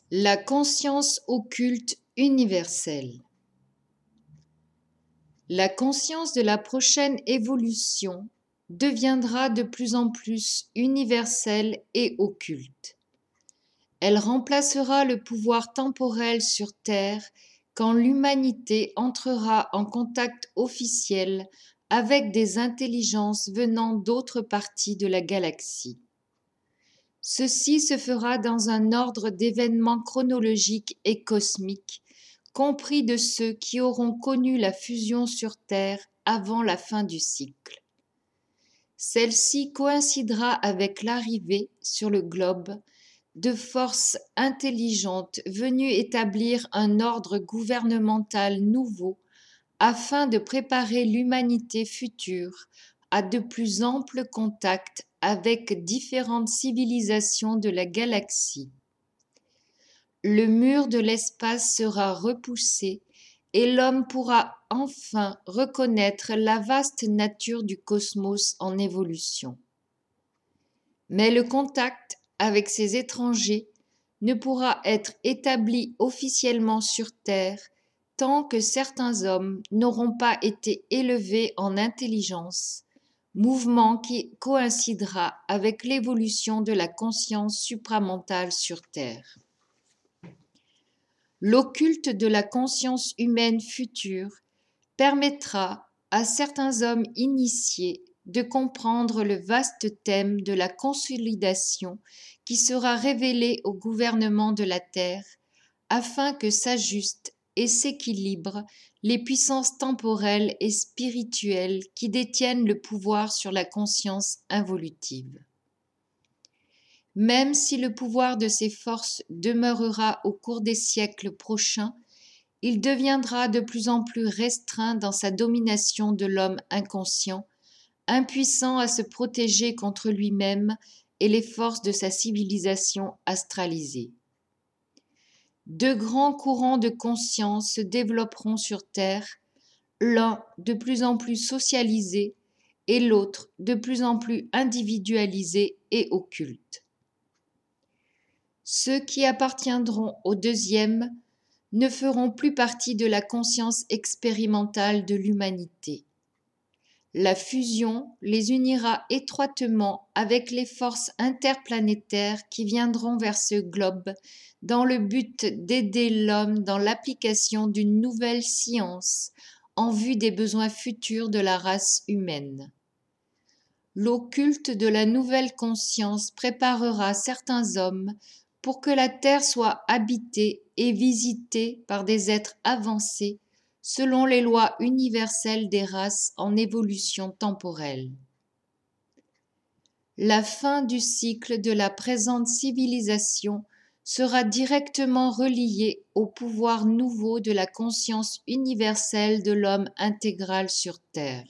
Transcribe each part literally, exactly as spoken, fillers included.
La conscience occulte universelle. La conscience de la prochaine évolution deviendra de plus en plus universelle et occulte. Elle remplacera le pouvoir temporel sur Terre quand l'humanité entrera en contact officiel avec des intelligences venant d'autres parties de la galaxie. Ceci se fera dans un ordre d'événements chronologiques et cosmiques, compris de ceux qui auront connu la fusion sur Terre avant la fin du cycle. Celle-ci coïncidera avec l'arrivée sur le globe de forces intelligentes venues établir un ordre gouvernemental nouveau afin de préparer l'humanité future à de plus amples contacts avec différentes civilisations de la galaxie. Le mur de l'espace sera repoussé et l'homme pourra enfin reconnaître la vaste nature du cosmos en évolution. Mais le contact avec ces étrangers ne pourra être établi officiellement sur Terre tant que certains hommes n'auront pas été élevés en intelligence, mouvement qui coïncidera avec l'évolution de la conscience supramentale sur Terre. L'occulte de la conscience humaine future permettra à certains hommes initiés de comprendre le vaste thème de la consolidation qui sera révélé au gouvernement de la Terre afin que s'ajustent et s'équilibrent les puissances temporelles et spirituelles qui détiennent le pouvoir sur la conscience involutive. Même si le pouvoir de ces forces demeurera au cours des siècles prochains, il deviendra de plus en plus restreint dans sa domination de l'homme inconscient, impuissant à se protéger contre lui-même et les forces de sa civilisation astralisée. Deux grands courants de conscience se développeront sur Terre, l'un de plus en plus socialisé et l'autre de plus en plus individualisé et occulte. Ceux qui appartiendront au deuxième ne feront plus partie de la conscience expérimentale de l'humanité. La fusion les unira étroitement avec les forces interplanétaires qui viendront vers ce globe dans le but d'aider l'homme dans l'application d'une nouvelle science en vue des besoins futurs de la race humaine. L'occulte de la nouvelle conscience préparera certains hommes pour que la Terre soit habitée et visitée par des êtres avancés selon les lois universelles des races en évolution temporelle. La fin du cycle de la présente civilisation sera directement reliée au pouvoir nouveau de la conscience universelle de l'homme intégral sur Terre.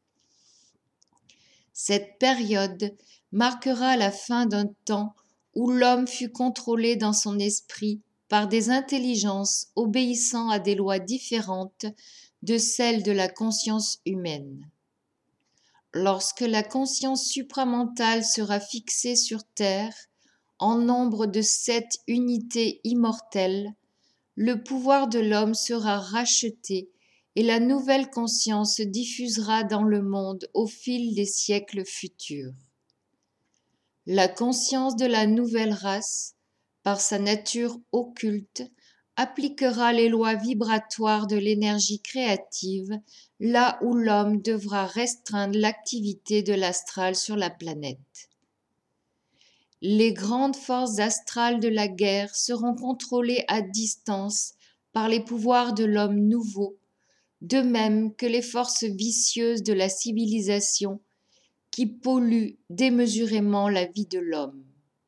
Cette période marquera la fin d'un temps où l'homme fut contrôlé dans son esprit par des intelligences obéissant à des lois différentes de celles de la conscience humaine. Lorsque la conscience supramentale sera fixée sur Terre, en nombre de sept unités immortelles, le pouvoir de l'homme sera racheté et la nouvelle conscience se diffusera dans le monde au fil des siècles futurs. La conscience de la nouvelle race, par sa nature occulte, appliquera les lois vibratoires de l'énergie créative là où l'homme devra restreindre l'activité de l'astral sur la planète. Les grandes forces astrales de la guerre seront contrôlées à distance par les pouvoirs de l'homme nouveau, de même que les forces vicieuses de la civilisation qui polluent démesurément la vie de l'homme.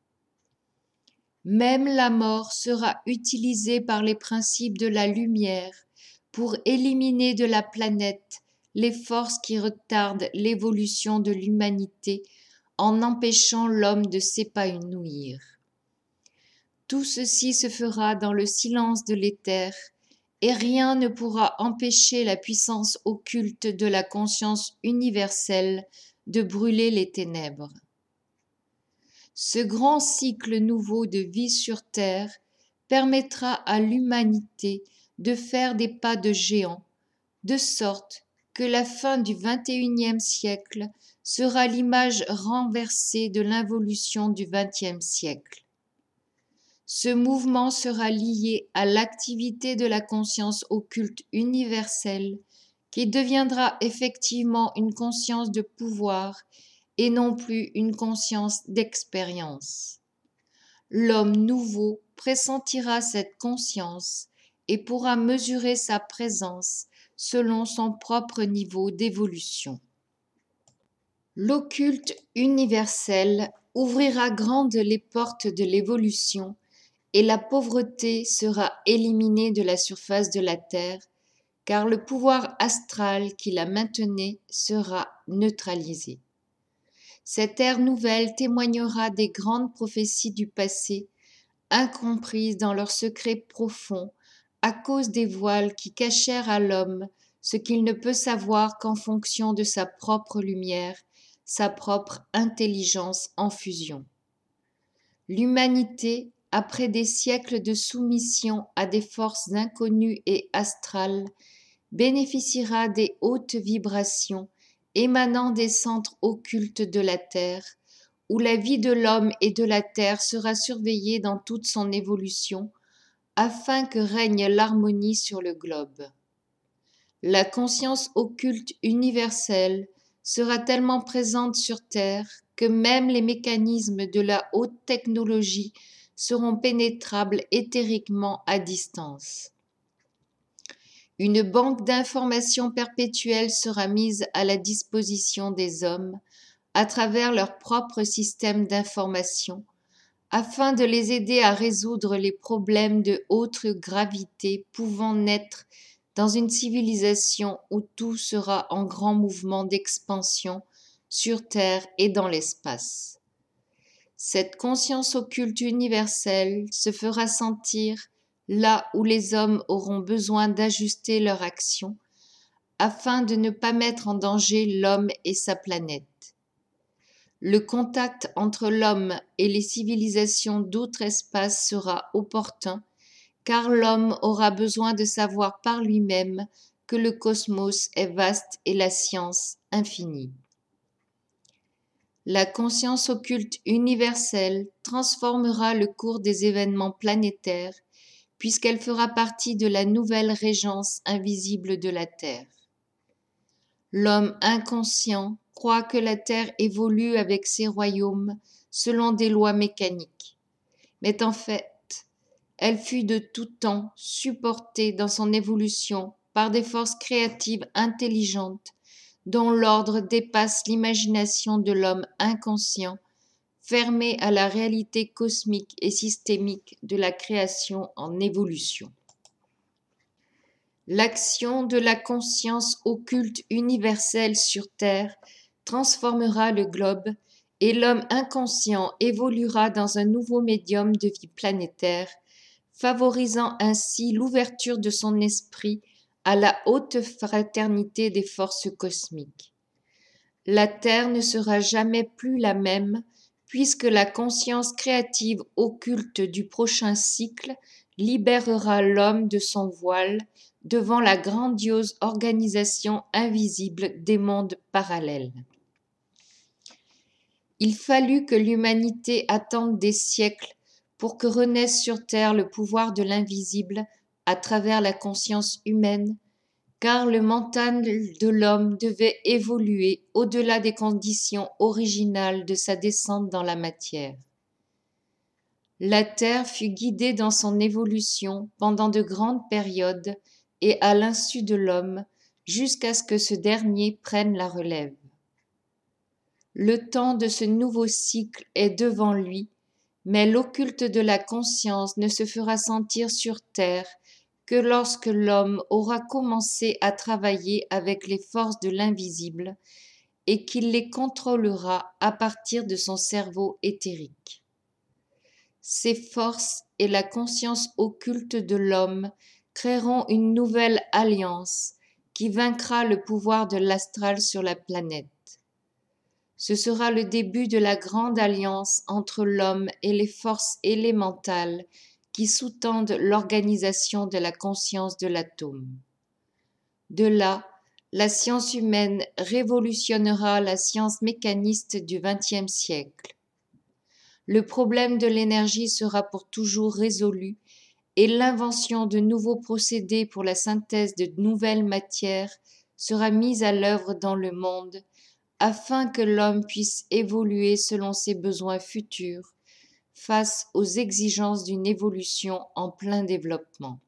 Même la mort sera utilisée par les principes de la lumière pour éliminer de la planète les forces qui retardent l'évolution de l'humanité en empêchant l'homme de s'épanouir. Tout ceci se fera dans le silence de l'éther et rien ne pourra empêcher la puissance occulte de la conscience universelle de brûler les ténèbres. Ce grand cycle nouveau de vie sur Terre permettra à l'humanité de faire des pas de géant, de sorte que la fin du vingt et unième siècle sera l'image renversée de l'involution du vingtième siècle. Ce mouvement sera lié à l'activité de la conscience occulte universelle qui deviendra effectivement une conscience de pouvoir et non plus une conscience d'expérience. L'homme nouveau pressentira cette conscience et pourra mesurer sa présence selon son propre niveau d'évolution. L'occulte universel ouvrira grandes les portes de l'évolution et la pauvreté sera éliminée de la surface de la terre, car le pouvoir astral qui la maintenait sera neutralisé. Cette ère nouvelle témoignera des grandes prophéties du passé, incomprises dans leurs secrets profonds, à cause des voiles qui cachèrent à l'homme ce qu'il ne peut savoir qu'en fonction de sa propre lumière, sa propre intelligence en fusion. L'humanité, après des siècles de soumission à des forces inconnues et astrales, bénéficiera des hautes vibrations émanant des centres occultes de la Terre, où la vie de l'homme et de la Terre sera surveillée dans toute son évolution, afin que règne l'harmonie sur le globe. La conscience occulte universelle sera tellement présente sur Terre que même les mécanismes de la haute technologie seront pénétrables éthériquement à distance. Une banque d'informations perpétuelle sera mise à la disposition des hommes à travers leur propre système d'information, afin de les aider à résoudre les problèmes de haute gravité pouvant naître dans une civilisation où tout sera en grand mouvement d'expansion sur Terre et dans l'espace. Cette conscience occulte universelle se fera sentir là où les hommes auront besoin d'ajuster leur action afin de ne pas mettre en danger l'homme et sa planète. Le contact entre l'homme et les civilisations d'autres espaces sera opportun, car l'homme aura besoin de savoir par lui-même que le cosmos est vaste et la science infinie. La conscience occulte universelle transformera le cours des événements planétaires, puisqu'elle fera partie de la nouvelle régence invisible de la Terre. L'homme inconscient croit que la Terre évolue avec ses royaumes selon des lois mécaniques. Mais en fait, elle fut de tout temps supportée dans son évolution par des forces créatives intelligentes dont l'ordre dépasse l'imagination de l'homme inconscient, fermé à la réalité cosmique et systémique de la création en évolution. L'action de la conscience occulte universelle sur Terre transformera le globe et l'homme inconscient évoluera dans un nouveau médium de vie planétaire, favorisant ainsi l'ouverture de son esprit à la haute fraternité des forces cosmiques. La Terre ne sera jamais plus la même, puisque la conscience créative occulte du prochain cycle libérera l'homme de son voile devant la grandiose organisation invisible des mondes parallèles. Il fallut que l'humanité attende des siècles pour que renaisse sur Terre le pouvoir de l'invisible à travers la conscience humaine, car le mental de l'homme devait évoluer au-delà des conditions originales de sa descente dans la matière. La Terre fut guidée dans son évolution pendant de grandes périodes et à l'insu de l'homme, jusqu'à ce que ce dernier prenne la relève. Le temps de ce nouveau cycle est devant lui, mais l'occulte de la conscience ne se fera sentir sur Terre que lorsque l'homme aura commencé à travailler avec les forces de l'invisible et qu'il les contrôlera à partir de son cerveau éthérique. Ces forces et la conscience occulte de l'homme créeront une nouvelle alliance qui vaincra le pouvoir de l'astral sur la planète. Ce sera le début de la grande alliance entre l'homme et les forces élémentales qui sous-tendent l'organisation de la conscience de l'atome. De là, la science humaine révolutionnera la science mécaniste du vingtième siècle. Le problème de l'énergie sera pour toujours résolu et l'invention de nouveaux procédés pour la synthèse de nouvelles matières sera mise à l'œuvre dans le monde afin que l'homme puisse évoluer selon ses besoins futurs face aux exigences d'une évolution en plein développement.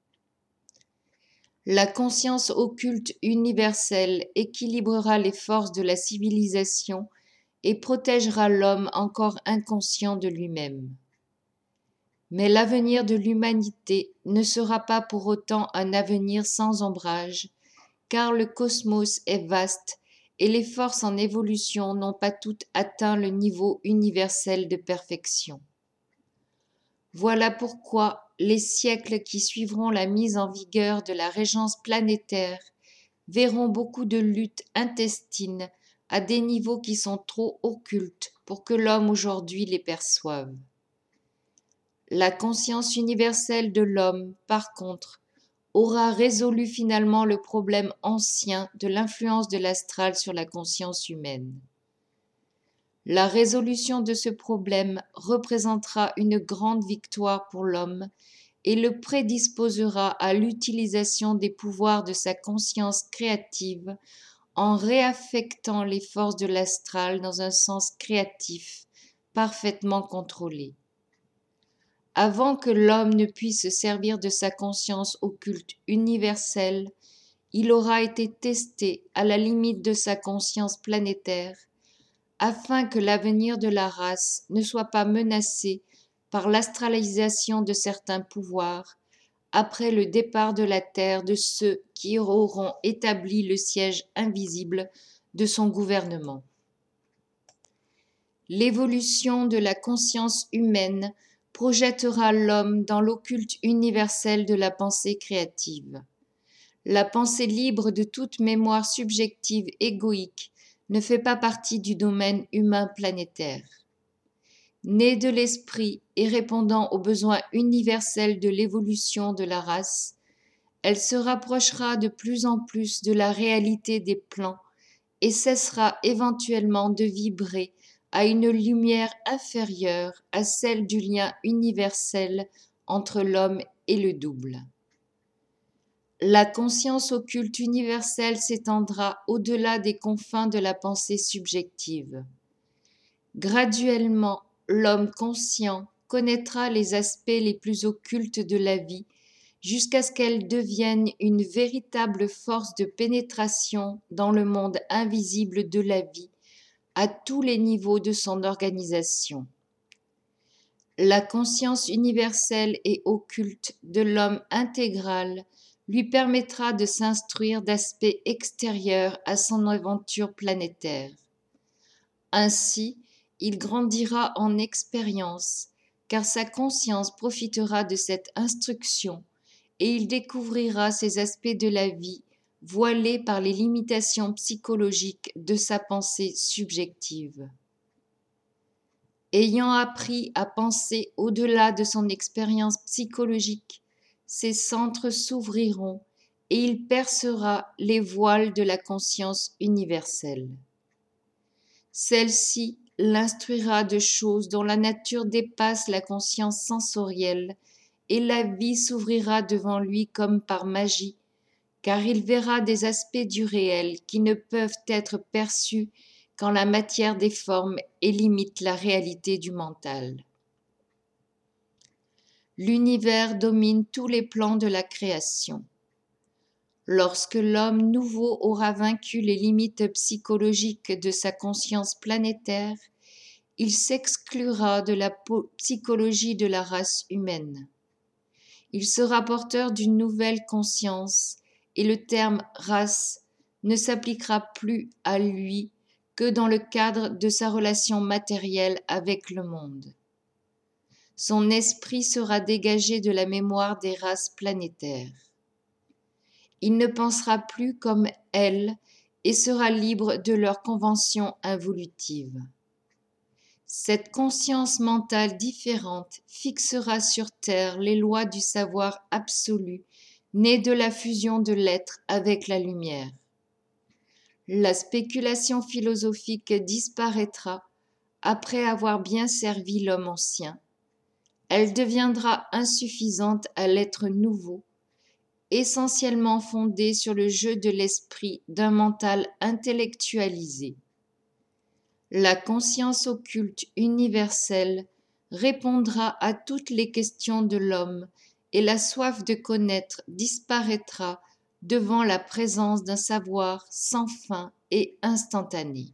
La conscience occulte universelle équilibrera les forces de la civilisation et protégera l'homme encore inconscient de lui-même. Mais l'avenir de l'humanité ne sera pas pour autant un avenir sans ombrage, car le cosmos est vaste et les forces en évolution n'ont pas toutes atteint le niveau universel de perfection. Voilà pourquoi les siècles qui suivront la mise en vigueur de la régence planétaire verront beaucoup de luttes intestines à des niveaux qui sont trop occultes pour que l'homme aujourd'hui les perçoive. La conscience universelle de l'homme, par contre, aura résolu finalement le problème ancien de l'influence de l'astral sur la conscience humaine. La résolution de ce problème représentera une grande victoire pour l'homme et le prédisposera à l'utilisation des pouvoirs de sa conscience créative en réaffectant les forces de l'astral dans un sens créatif, parfaitement contrôlé. Avant que l'homme ne puisse se servir de sa conscience occulte universelle, il aura été testé à la limite de sa conscience planétaire, afin que l'avenir de la race ne soit pas menacé par l'astralisation de certains pouvoirs après le départ de la Terre de ceux qui auront établi le siège invisible de son gouvernement. L'évolution de la conscience humaine projettera l'homme dans l'occulte universel de la pensée créative. La pensée libre de toute mémoire subjective égoïque ne fait pas partie du domaine humain planétaire. Née de l'esprit et répondant aux besoins universels de l'évolution de la race, elle se rapprochera de plus en plus de la réalité des plans et cessera éventuellement de vibrer à une lumière inférieure à celle du lien universel entre l'homme et le double. La conscience occulte universelle s'étendra au-delà des confins de la pensée subjective. Graduellement, l'homme conscient connaîtra les aspects les plus occultes de la vie jusqu'à ce qu'elle devienne une véritable force de pénétration dans le monde invisible de la vie à tous les niveaux de son organisation. La conscience universelle et occulte de l'homme intégral lui permettra de s'instruire d'aspects extérieurs à son aventure planétaire. Ainsi, il grandira en expérience, car sa conscience profitera de cette instruction et il découvrira ces aspects de la vie voilés par les limitations psychologiques de sa pensée subjective. Ayant appris à penser au-delà de son expérience psychologique, ses centres s'ouvriront et il percera les voiles de la conscience universelle. Celle-ci l'instruira de choses dont la nature dépasse la conscience sensorielle et la vie s'ouvrira devant lui comme par magie, car il verra des aspects du réel qui ne peuvent être perçus quand la matière déforme et limite la réalité du mental. L'univers domine tous les plans de la création. Lorsque l'homme nouveau aura vaincu les limites psychologiques de sa conscience planétaire, il s'exclura de la psychologie de la race humaine. Il sera porteur d'une nouvelle conscience et le terme race ne s'appliquera plus à lui que dans le cadre de sa relation matérielle avec le monde. Son esprit sera dégagé de la mémoire des races planétaires. Il ne pensera plus comme elles et sera libre de leurs conventions involutives. Cette conscience mentale différente fixera sur Terre les lois du savoir absolu, né de la fusion de l'être avec la lumière. La spéculation philosophique disparaîtra après avoir bien servi l'homme ancien. Elle deviendra insuffisante à l'être nouveau, essentiellement fondé sur le jeu de l'esprit d'un mental intellectualisé. La conscience occulte universelle répondra à toutes les questions de l'homme et la soif de connaître disparaîtra devant la présence d'un savoir sans fin et instantané.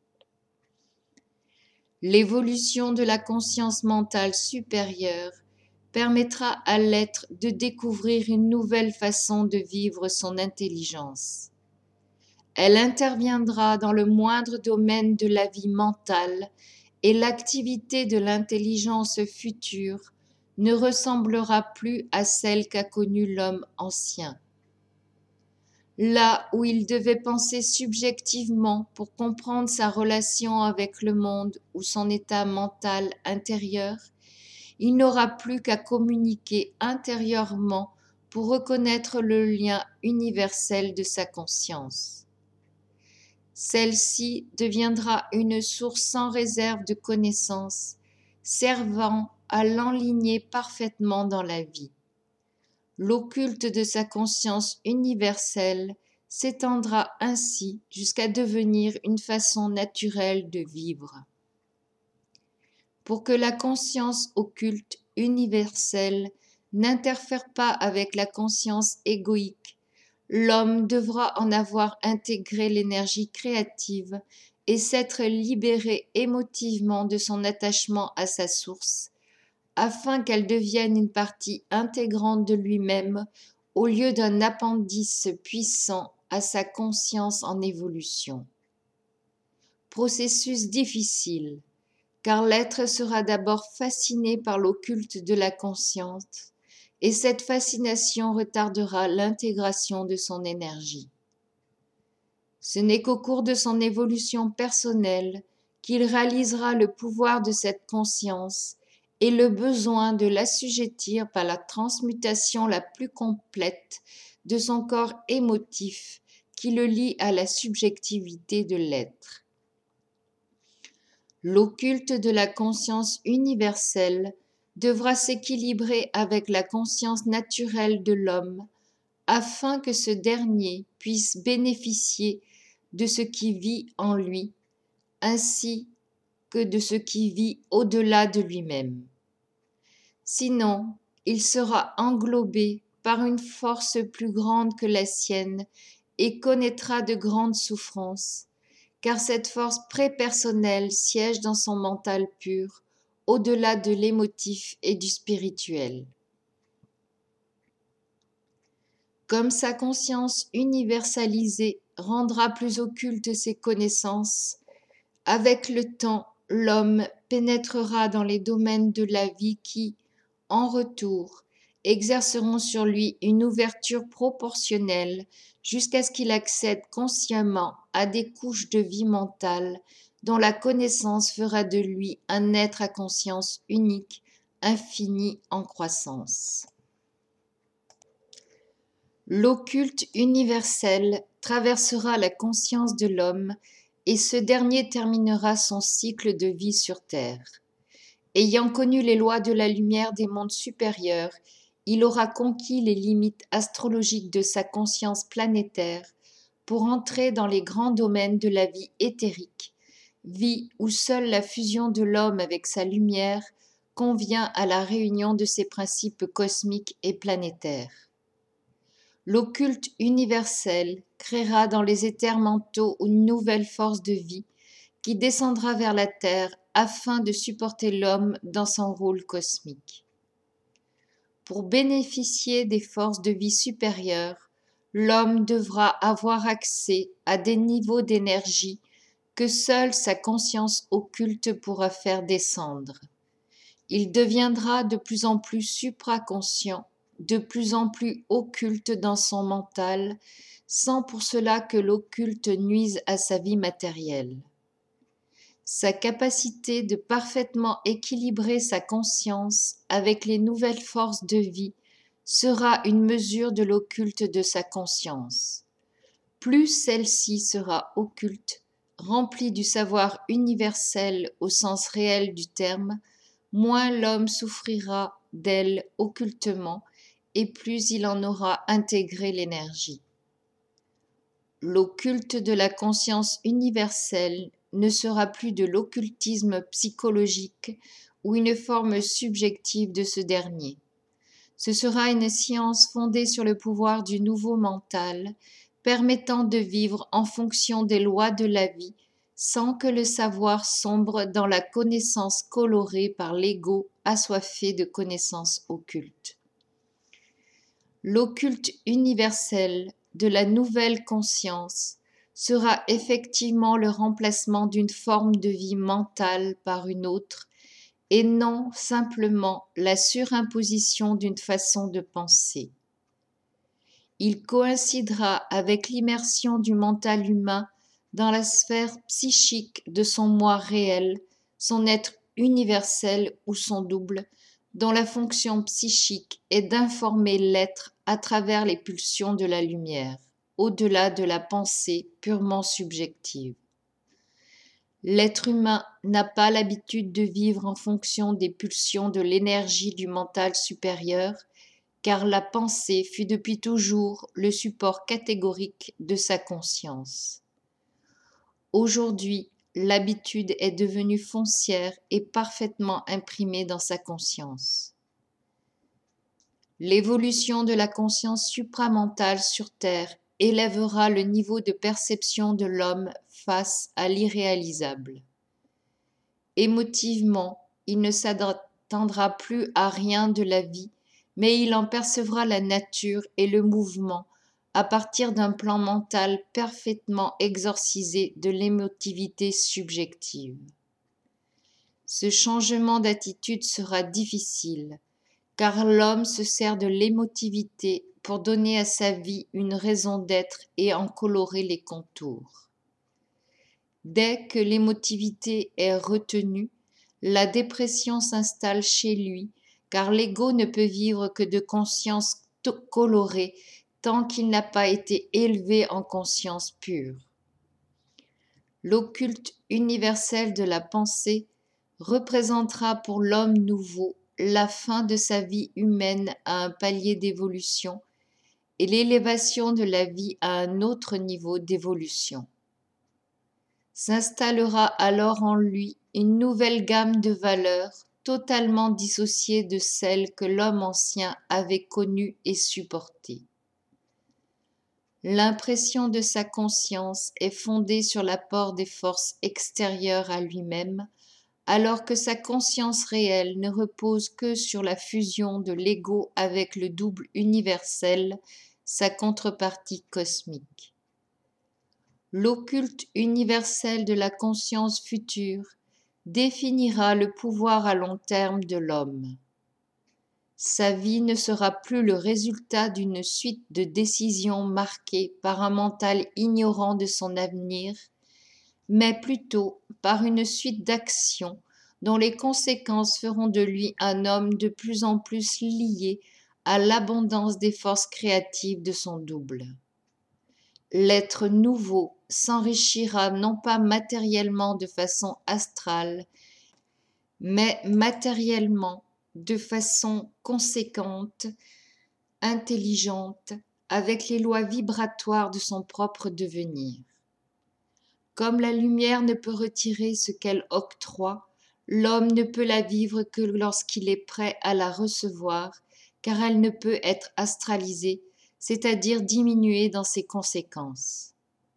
L'évolution de la conscience mentale supérieure permettra à l'être de découvrir une nouvelle façon de vivre son intelligence. Elle interviendra dans le moindre domaine de la vie mentale et l'activité de l'intelligence future ne ressemblera plus à celle qu'a connue l'homme ancien. Là où il devait penser subjectivement pour comprendre sa relation avec le monde ou son état mental intérieur, il n'aura plus qu'à communiquer intérieurement pour reconnaître le lien universel de sa conscience. Celle-ci deviendra une source sans réserve de connaissances, servant à l'enligner parfaitement dans la vie. L'occulte de sa conscience universelle s'étendra ainsi jusqu'à devenir une façon naturelle de vivre. Pour que la conscience occulte universelle n'interfère pas avec la conscience égoïque, l'homme devra en avoir intégré l'énergie créative et s'être libéré émotivement de son attachement à sa source, afin qu'elle devienne une partie intégrante de lui-même au lieu d'un appendice puissant à sa conscience en évolution. Processus difficile, car l'être sera d'abord fasciné par l'occulte de la conscience, et cette fascination retardera l'intégration de son énergie. Ce n'est qu'au cours de son évolution personnelle qu'il réalisera le pouvoir de cette conscience et le besoin de l'assujettir par la transmutation la plus complète de son corps émotif qui le lie à la subjectivité de l'être. L'occulte de la conscience universelle devra s'équilibrer avec la conscience naturelle de l'homme afin que ce dernier puisse bénéficier de ce qui vit en lui ainsi que de ce qui vit au-delà de lui-même. Sinon, il sera englobé par une force plus grande que la sienne et connaîtra de grandes souffrances, car cette force prépersonnelle siège dans son mental pur, au-delà de l'émotif et du spirituel. Comme sa conscience universalisée rendra plus occultes ses connaissances, avec le temps, l'homme pénétrera dans les domaines de la vie qui, en retour, exerceront sur lui une ouverture proportionnelle jusqu'à ce qu'il accède consciemment à des couches de vie mentale dont la connaissance fera de lui un être à conscience unique, infini en croissance. L'occulte universel traversera la conscience de l'homme et ce dernier terminera son cycle de vie sur Terre. Ayant connu les lois de la lumière des mondes supérieurs, il aura conquis les limites astrologiques de sa conscience planétaire pour entrer dans les grands domaines de la vie éthérique, vie où seule la fusion de l'homme avec sa lumière convient à la réunion de ses principes cosmiques et planétaires. L'occulte universel créera dans les éthers mentaux une nouvelle force de vie qui descendra vers la Terre afin de supporter l'homme dans son rôle cosmique. Pour bénéficier des forces de vie supérieures, l'homme devra avoir accès à des niveaux d'énergie que seule sa conscience occulte pourra faire descendre. Il deviendra de plus en plus supraconscient, de plus en plus occulte dans son mental, sans pour cela que l'occulte nuise à sa vie matérielle. sa capacité de parfaitement équilibrer sa conscience avec les nouvelles forces de vie sera une mesure de l'occulte de sa conscience. Plus celle-ci sera occulte, remplie du savoir universel au sens réel du terme, moins l'homme souffrira d'elle occultement et plus il en aura intégré l'énergie. L'occulte de la conscience universelle ne sera plus de l'occultisme psychologique ou une forme subjective de ce dernier. Ce sera une science fondée sur le pouvoir du nouveau mental, permettant de vivre en fonction des lois de la vie, sans que le savoir sombre dans la connaissance colorée par l'ego assoiffé de connaissances occultes. L'occulte universel de la nouvelle conscience sera effectivement le remplacement d'une forme de vie mentale par une autre, et non simplement la surimposition d'une façon de penser. Il coïncidera avec l'immersion du mental humain dans la sphère psychique de son moi réel, son être universel ou son double, dont la fonction psychique est d'informer l'être à travers les pulsions de la lumière, au-delà de la pensée purement subjective. L'être humain n'a pas l'habitude de vivre en fonction des pulsions de l'énergie du mental supérieur, car la pensée fut depuis toujours le support catégorique de sa conscience. Aujourd'hui, l'habitude est devenue foncière et parfaitement imprimée dans sa conscience. L'évolution de la conscience supramentale sur Terre élèvera le niveau de perception de l'homme face à l'irréalisable. Émotivement, il ne s'attendra plus à rien de la vie, mais il en percevra la nature et le mouvement à partir d'un plan mental parfaitement exorcisé de l'émotivité subjective. Ce changement d'attitude sera difficile, car l'homme se sert de l'émotivité pour donner à sa vie une raison d'être et en colorer les contours. Dès que l'émotivité est retenue, la dépression s'installe chez lui, car l'ego ne peut vivre que de conscience colorée tant qu'il n'a pas été élevé en conscience pure. L'occulte universel de la pensée représentera pour l'homme nouveau la fin de sa vie humaine à un palier d'évolution et l'élévation de la vie à un autre niveau d'évolution. S'installera alors en lui une nouvelle gamme de valeurs totalement dissociée de celles que l'homme ancien avait connues et supportées. L'impression de sa conscience est fondée sur l'apport des forces extérieures à lui-même, alors que sa conscience réelle ne repose que sur la fusion de l'ego avec le double universel, sa contrepartie cosmique. L'occulte universel de la conscience future définira le pouvoir à long terme de l'homme. Sa vie ne sera plus le résultat d'une suite de décisions marquées par un mental ignorant de son avenir, mais plutôt par une suite d'actions dont les conséquences feront de lui un homme de plus en plus lié à l'abondance des forces créatives de son double. L'être nouveau s'enrichira non pas matériellement de façon astrale, mais matériellement de façon conséquente, intelligente, avec les lois vibratoires de son propre devenir. Comme la lumière ne peut retirer ce qu'elle octroie, l'homme ne peut la vivre que lorsqu'il est prêt à la recevoir, car elle ne peut être astralisée, c'est-à-dire diminuée dans ses conséquences.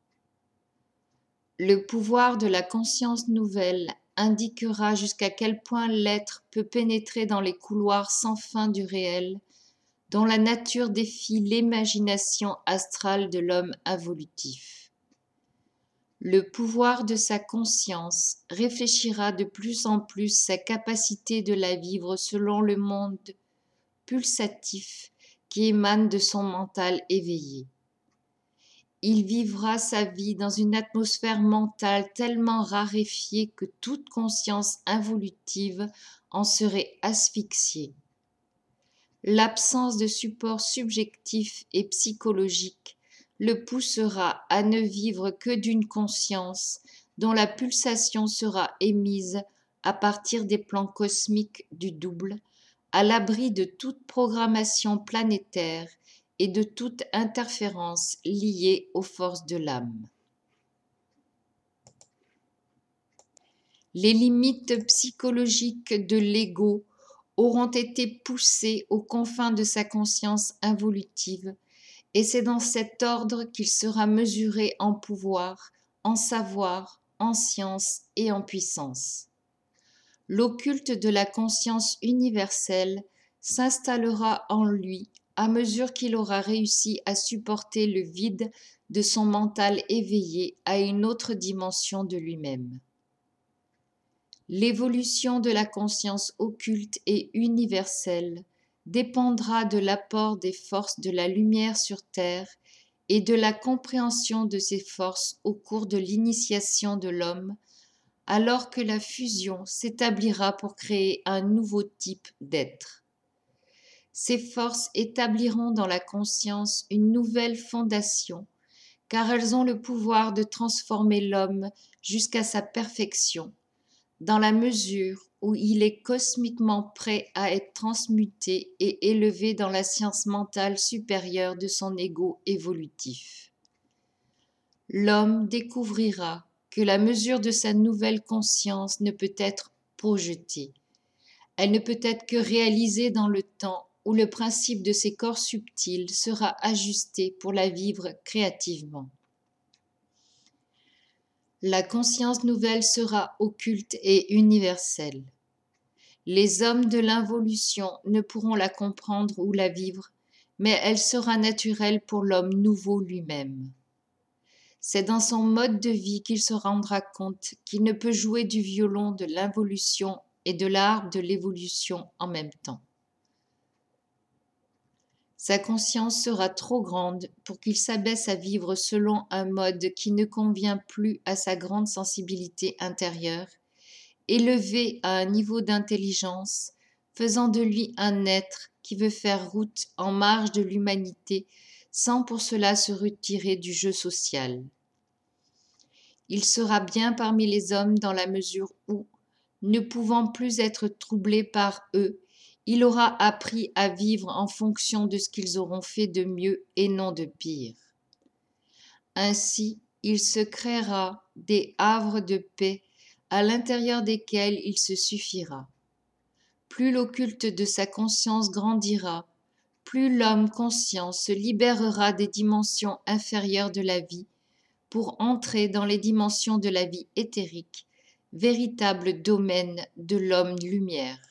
Le pouvoir de la conscience nouvelle indiquera jusqu'à quel point l'être peut pénétrer dans les couloirs sans fin du réel, dont la nature défie l'imagination astrale de l'homme involutif. Le pouvoir de sa conscience réfléchira de plus en plus sa capacité de la vivre selon le monde pulsatif qui émane de son mental éveillé. il vivra sa vie dans une atmosphère mentale tellement raréfiée que toute conscience involutive en serait asphyxiée. L'absence de support subjectif et psychologique le poussera à ne vivre que d'une conscience dont la pulsation sera émise à partir des plans cosmiques du double, à l'abri de toute programmation planétaire et de toute interférence liée aux forces de l'âme. Les limites psychologiques de l'ego auront été poussées aux confins de sa conscience involutive, et c'est dans cet ordre qu'il sera mesuré en pouvoir, en savoir, en science et en puissance. L'occulte de la conscience universelle s'installera en lui à mesure qu'il aura réussi à supporter le vide de son mental éveillé à une autre dimension de lui-même. L'évolution de la conscience occulte et universelle dépendra de l'apport des forces de la lumière sur Terre et de la compréhension de ces forces au cours de l'initiation de l'homme, alors que la fusion s'établira pour créer un nouveau type d'être. Ces forces établiront dans la conscience une nouvelle fondation, car elles ont le pouvoir de transformer l'homme jusqu'à sa perfection, dans la mesure où il est cosmiquement prêt à être transmuté et élevé dans la science mentale supérieure de son ego évolutif. L'homme découvrira que la mesure de sa nouvelle conscience ne peut être projetée. Elle ne peut être que réalisée dans le temps où le principe de ses corps subtils sera ajusté pour la vivre créativement. La conscience nouvelle sera occulte et universelle. Les hommes de l'involution ne pourront la comprendre ou la vivre, mais elle sera naturelle pour l'homme nouveau lui-même. C'est dans son mode de vie qu'il se rendra compte qu'il ne peut jouer du violon de l'involution et de l'harpe de l'évolution en même temps. Sa conscience sera trop grande pour qu'il s'abaisse à vivre selon un mode qui ne convient plus à sa grande sensibilité intérieure, élevé à un niveau d'intelligence, faisant de lui un être qui veut faire route en marge de l'humanité sans pour cela se retirer du jeu social. Il sera bien parmi les hommes dans la mesure où, ne pouvant plus être troublé par eux, il aura appris à vivre en fonction de ce qu'ils auront fait de mieux et non de pire. Ainsi, il se créera des havres de paix à l'intérieur desquels il se suffira. Plus l'occulte de sa conscience grandira, plus l'homme conscient se libérera des dimensions inférieures de la vie pour entrer dans les dimensions de la vie éthérique, véritable domaine de l'homme-lumière.